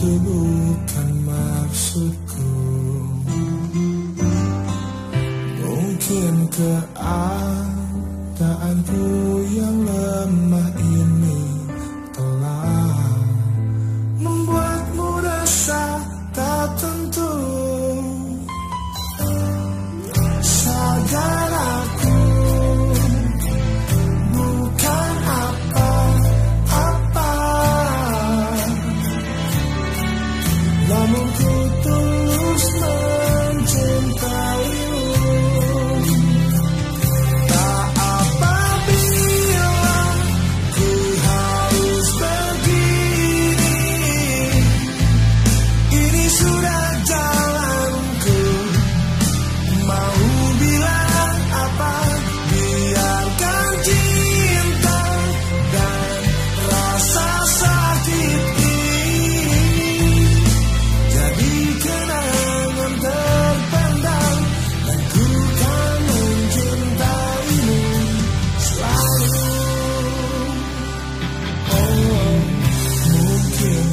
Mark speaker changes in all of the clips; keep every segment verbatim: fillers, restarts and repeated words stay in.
Speaker 1: itu bukan maksudku. Mungkin keadaanku yang lemah ini telah membuatmu resah tak tentu. Sadar aku bukan apa-apa, namun ku tulus mencintaimu. Tak apabila ku harus begini, ini sudah jalanku. Mau bilang apa, biarkan cinta dan rasa sakit ini jadi kenangan terpendam, dan ku kan mencintaimu selalu. Oh, mungkin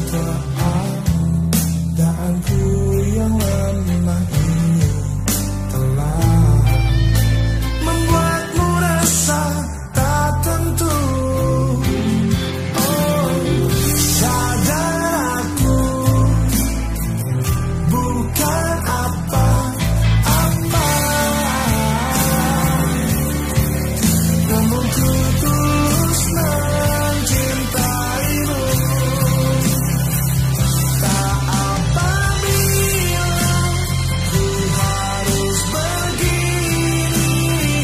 Speaker 1: keadaanku yang lemah ini telah membuatmu resah tak tentu. Oh, sadar aku bukan apa-apa, namun ku tulus mencintaimu. Tak apabila ku harus begini,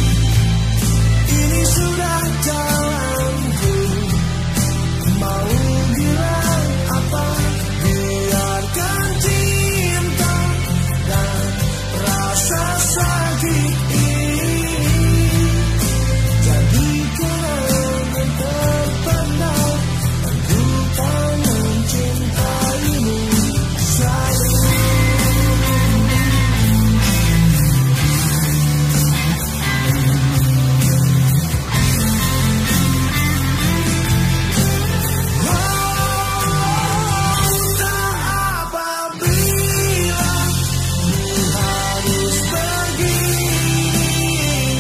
Speaker 1: ini sudah jalanku. Mau bilang apa, biarkan cinta dan rasa sakit ini jadi kenangan terpendam, dan ku kan mencintaimu selalu. Tak apabila ku harus begini,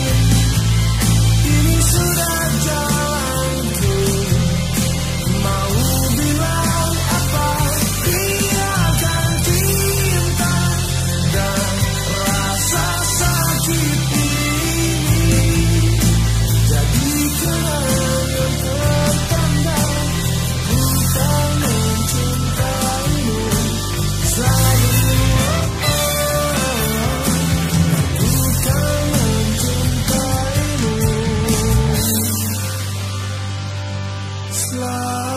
Speaker 1: ini sudah jalanku. Mau bilang apa, biarkan cinta dan rasa sakit ini jadi kenangan terpendam. Bukan mencintaimu selalu. Bukan mencintaimu selalu.